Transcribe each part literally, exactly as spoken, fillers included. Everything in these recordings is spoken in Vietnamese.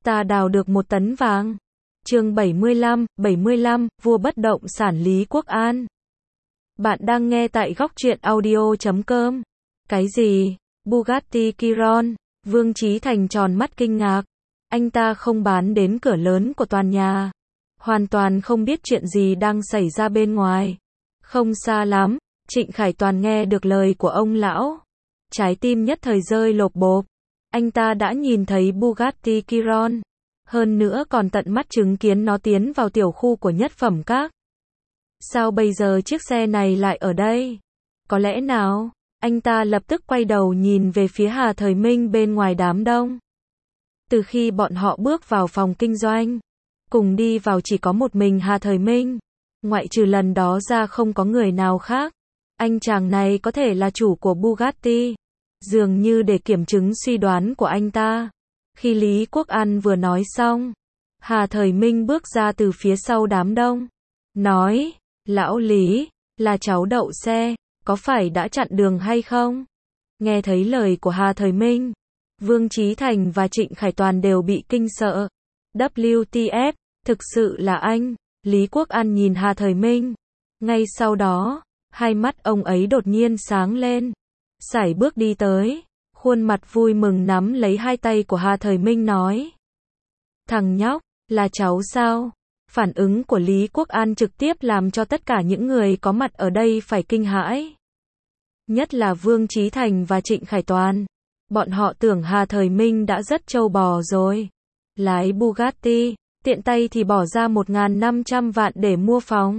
Ta đào được một tấn vàng. Chương bảy mươi lăm, bảy mươi lăm, vua bất động sản Lý Quốc An. Bạn đang nghe tại góc truyện audio chấm com. Cái gì? Bugatti Chiron? Vương Chí Thành tròn mắt kinh ngạc. Anh ta không bán đến cửa lớn của tòa nhà. Hoàn toàn không biết chuyện gì đang xảy ra bên ngoài. Không xa lắm, Trịnh Khải Toàn nghe được lời của ông lão. Trái tim nhất thời rơi lộp bộp. Anh ta đã nhìn thấy Bugatti Chiron. Hơn nữa còn tận mắt chứng kiến nó tiến vào tiểu khu của Nhất Phẩm Các. Sao bây giờ chiếc xe này lại ở đây? Có lẽ nào? Anh ta lập tức quay đầu nhìn về phía Hà Thời Minh bên ngoài đám đông. Từ khi bọn họ bước vào phòng kinh doanh, cùng đi vào chỉ có một mình Hà Thời Minh. Ngoại trừ lần đó ra không có người nào khác. Anh chàng này có thể là chủ của Bugatti. Dường như để kiểm chứng suy đoán của anh ta. Khi Lý Quốc An vừa nói xong, Hà Thời Minh bước ra từ phía sau đám đông. Nói, lão Lý, là cháu đậu xe, có phải đã chặn đường hay không? Nghe thấy lời của Hà Thời Minh, Vương Chí Thành và Trịnh Khải Toàn đều bị kinh sợ. W T F, thực sự là anh. Lý Quốc An nhìn Hà Thời Minh. Ngay sau đó, hai mắt ông ấy đột nhiên sáng lên. Sải bước đi tới, khuôn mặt vui mừng nắm lấy hai tay của Hà Thời Minh nói. Thằng nhóc, là cháu sao? Phản ứng của Lý Quốc An trực tiếp làm cho tất cả những người có mặt ở đây phải kinh hãi. Nhất là Vương Chí Thành và Trịnh Khải Toàn. Bọn họ tưởng Hà Thời Minh đã rất trâu bò rồi. Lái Bugatti, tiện tay thì bỏ ra một nghìn năm trăm vạn để mua phòng.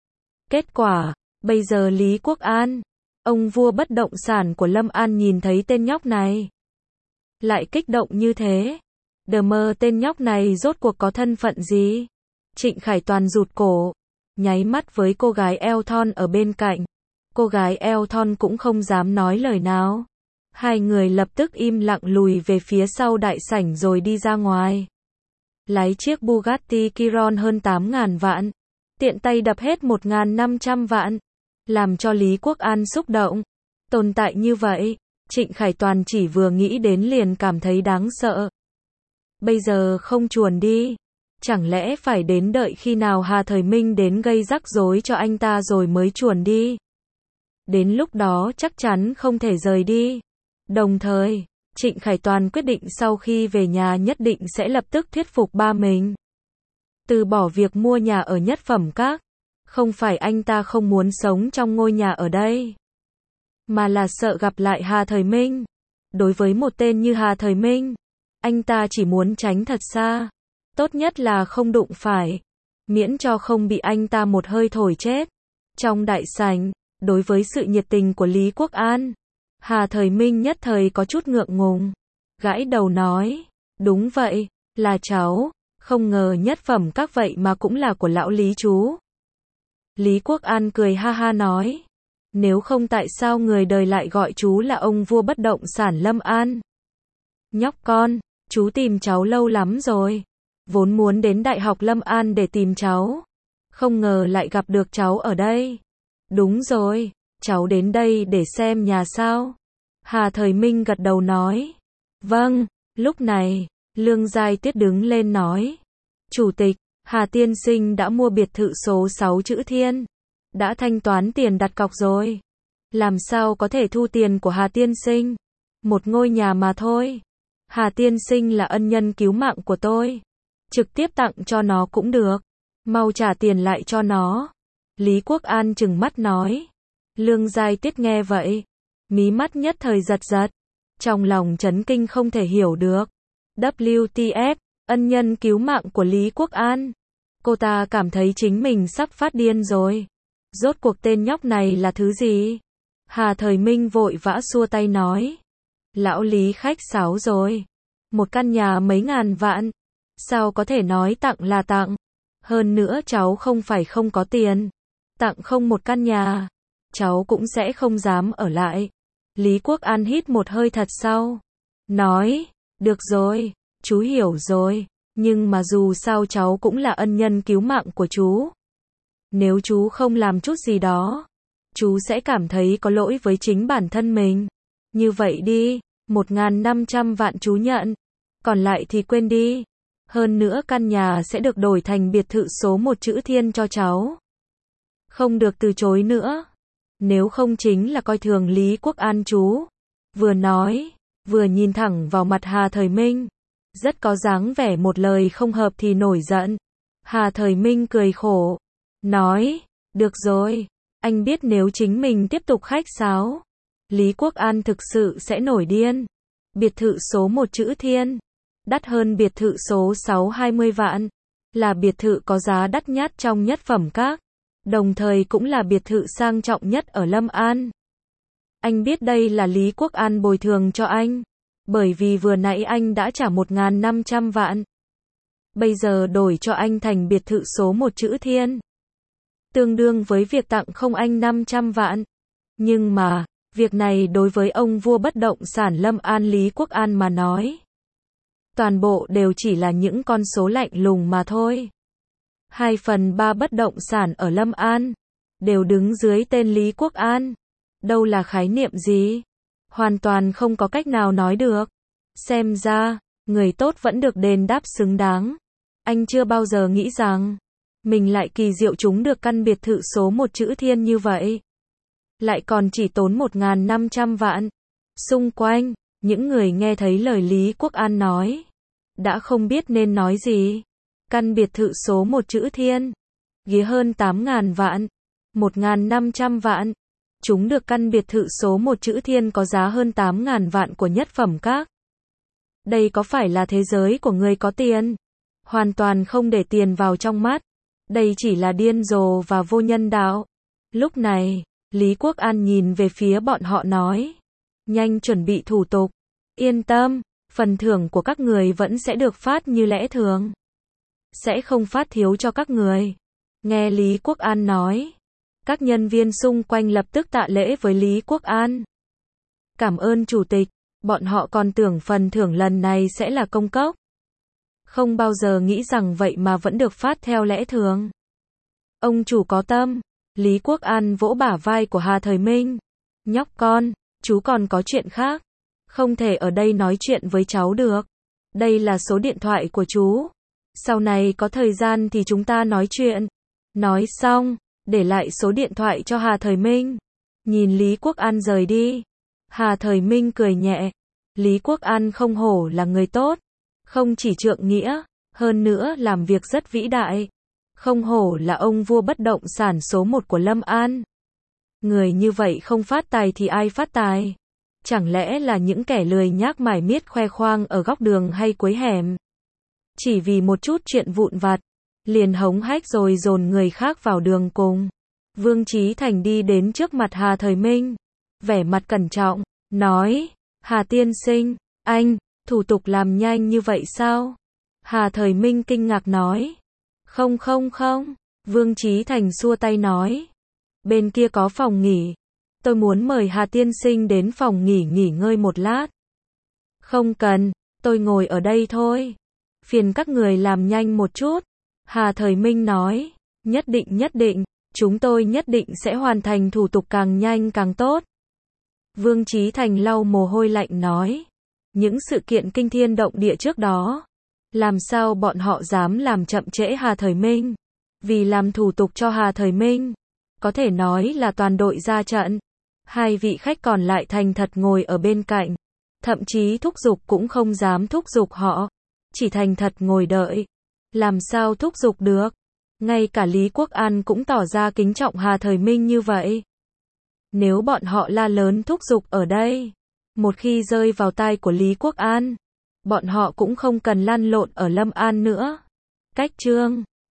Kết quả, bây giờ Lý Quốc An, ông vua bất động sản của Lâm An nhìn thấy tên nhóc này. Lại kích động như thế. Đờ mơ tên nhóc này rốt cuộc có thân phận gì? Trịnh Khải Toàn rụt cổ, nháy mắt với cô gái eo thon ở bên cạnh. Cô gái eo thon cũng không dám nói lời nào. Hai người lập tức im lặng lùi về phía sau đại sảnh rồi đi ra ngoài. Lái chiếc Bugatti Chiron hơn tám nghìn vạn. Tiện tay đập hết một nghìn năm trăm vạn. Làm cho Lý Quốc An xúc động. Tồn tại như vậy, Trịnh Khải Toàn chỉ vừa nghĩ đến liền cảm thấy đáng sợ. Bây giờ không chuồn đi. Chẳng lẽ phải đến đợi khi nào Hà Thời Minh đến gây rắc rối cho anh ta rồi mới chuồn đi. Đến lúc đó chắc chắn không thể rời đi. Đồng thời, Trịnh Khải Toàn quyết định sau khi về nhà nhất định sẽ lập tức thuyết phục ba mình. Từ bỏ việc mua nhà ở Nhất Phẩm Các. Không phải anh ta không muốn sống trong ngôi nhà ở đây, mà là sợ gặp lại Hà Thời Minh. Đối với một tên như Hà Thời Minh, anh ta chỉ muốn tránh thật xa. Tốt nhất là không đụng phải, miễn cho không bị anh ta một hơi thổi chết. Trong đại sảnh, đối với sự nhiệt tình của Lý Quốc An, Hà Thời Minh nhất thời có chút ngượng ngùng. Gãi đầu nói, đúng vậy, là cháu, không ngờ Nhất Phẩm Các vậy mà cũng là của lão Lý chú. Lý Quốc An cười ha ha nói, nếu không tại sao người đời lại gọi chú là ông vua bất động sản Lâm An. Nhóc con, chú tìm cháu lâu lắm rồi. Vốn muốn đến Đại học Lâm An để tìm cháu. Không ngờ lại gặp được cháu ở đây. Đúng rồi, cháu đến đây để xem nhà sao? Hà Thời Minh gật đầu nói. Vâng, lúc này, Lương Giai Tuyết đứng lên nói. Chủ tịch, Hà tiên sinh đã mua biệt thự số sáu chữ Thiên. Đã thanh toán tiền đặt cọc rồi. Làm sao có thể thu tiền của Hà tiên sinh? Một ngôi nhà mà thôi. Hà tiên sinh là ân nhân cứu mạng của tôi. Trực tiếp tặng cho nó cũng được. Mau trả tiền lại cho nó. Lý Quốc An trừng mắt nói. Lương Giai Tuyết nghe vậy. Mí mắt nhất thời giật giật. Trong lòng chấn kinh không thể hiểu được. W T F, ân nhân cứu mạng của Lý Quốc An. Cô ta cảm thấy chính mình sắp phát điên rồi. Rốt cuộc tên nhóc này là thứ gì? Hà Thời Minh vội vã xua tay nói. Lão Lý khách sáo rồi. Một căn nhà mấy ngàn vạn. Sao có thể nói tặng là tặng? Hơn nữa cháu không phải không có tiền. Tặng không một căn nhà, cháu cũng sẽ không dám ở lại. Lý Quốc An hít một hơi thật sâu. Nói, được rồi, chú hiểu rồi. Nhưng mà dù sao cháu cũng là ân nhân cứu mạng của chú. Nếu chú không làm chút gì đó, chú sẽ cảm thấy có lỗi với chính bản thân mình. Như vậy đi, một nghìn năm trăm vạn chú nhận. Còn lại thì quên đi. Hơn nữa căn nhà sẽ được đổi thành biệt thự số một chữ Thiên cho cháu. Không được từ chối nữa. Nếu không chính là coi thường Lý Quốc An chú. Vừa nói, vừa nhìn thẳng vào mặt Hà Thời Minh. Rất có dáng vẻ một lời không hợp thì nổi giận. Hà Thời Minh cười khổ. Nói, được rồi, anh biết nếu chính mình tiếp tục khách sáo, Lý Quốc An thực sự sẽ nổi điên. Biệt thự số một chữ Thiên, đắt hơn biệt thự số sáu hai mươi vạn, là biệt thự có giá đắt nhất trong nhất phẩm các, đồng thời cũng là biệt thự sang trọng nhất ở Lâm An. Anh biết đây là Lý Quốc An bồi thường cho anh, bởi vì vừa nãy anh đã trả một nghìn năm trăm vạn. Bây giờ đổi cho anh thành biệt thự số một chữ Thiên, tương đương với việc tặng không anh năm trăm vạn. Nhưng mà, việc này đối với ông vua bất động sản Lâm An Lý Quốc An mà nói, toàn bộ đều chỉ là những con số lạnh lùng mà thôi. Hai phần ba bất động sản ở Lâm An đều đứng dưới tên Lý Quốc An. Đâu là khái niệm gì? Hoàn toàn không có cách nào nói được. Xem ra, người tốt vẫn được đền đáp xứng đáng. Anh chưa bao giờ nghĩ rằng mình lại kỳ diệu trúng được căn biệt thự số một chữ Thiên như vậy. Lại còn chỉ tốn một nghìn năm trăm vạn. Xung quanh, những người nghe thấy lời Lý Quốc An nói, đã không biết nên nói gì. Căn biệt thự số một chữ Thiên, ghế hơn tám nghìn vạn, một nghìn năm trăm vạn. Chúng được căn biệt thự số một chữ Thiên có giá hơn tám nghìn vạn của nhất phẩm các. Đây có phải là thế giới của người có tiền? Hoàn toàn không để tiền vào trong mắt. Đây chỉ là điên rồ và vô nhân đạo. Lúc này, Lý Quốc An nhìn về phía bọn họ nói, nhanh chuẩn bị thủ tục. Yên tâm, phần thưởng của các người vẫn sẽ được phát như lẽ thường. Sẽ không phát thiếu cho các người. Nghe Lý Quốc An nói, các nhân viên xung quanh lập tức tạ lễ với Lý Quốc An. Cảm ơn chủ tịch, bọn họ còn tưởng phần thưởng lần này sẽ là công cốc. Không bao giờ nghĩ rằng vậy mà vẫn được phát theo lẽ thường. Ông chủ có tâm. Lý Quốc An vỗ bả vai của Hà Thời Minh. Nhóc con, chú còn có chuyện khác. Không thể ở đây nói chuyện với cháu được. Đây là số điện thoại của chú. Sau này có thời gian thì chúng ta nói chuyện. Nói xong, để lại số điện thoại cho Hà Thời Minh. Nhìn Lý Quốc An rời đi, Hà Thời Minh cười nhẹ. Lý Quốc An không hổ là người tốt. Không chỉ trượng nghĩa, hơn nữa làm việc rất vĩ đại. Không hổ là ông vua bất động sản số một của Lâm An. Người như vậy không phát tài thì ai phát tài? Chẳng lẽ là những kẻ lười nhác mải miết khoe khoang ở góc đường hay cuối hẻm? Chỉ vì một chút chuyện vụn vặt, liền hống hách rồi dồn người khác vào đường cùng. Vương Chí Thành đi đến trước mặt Hà Thời Minh, vẻ mặt cẩn trọng, nói, Hà tiên sinh, anh, thủ tục làm nhanh như vậy sao? Hà Thời Minh kinh ngạc nói, không không không, Vương Chí Thành xua tay nói, bên kia có phòng nghỉ, tôi muốn mời Hà tiên sinh đến phòng nghỉ nghỉ ngơi một lát. Không cần, tôi ngồi ở đây thôi. Phiền các người làm nhanh một chút. Hà Thời Minh nói, nhất định nhất định, chúng tôi nhất định sẽ hoàn thành thủ tục càng nhanh càng tốt. Vương Chí Thành lau mồ hôi lạnh nói, những sự kiện kinh thiên động địa trước đó, làm sao bọn họ dám làm chậm trễ Hà Thời Minh? Vì làm thủ tục cho Hà Thời Minh, có thể nói là toàn đội ra trận. Hai vị khách còn lại thành thật ngồi ở bên cạnh, thậm chí thúc giục cũng không dám thúc giục họ, chỉ thành thật ngồi đợi. Làm sao thúc giục được? Ngay cả Lý Quốc An cũng tỏ ra kính trọng Hà Thời Minh như vậy. Nếu bọn họ la lớn thúc giục ở đây, một khi rơi vào tai của Lý Quốc An, bọn họ cũng không cần lăn lộn ở Lâm An nữa. Cách chương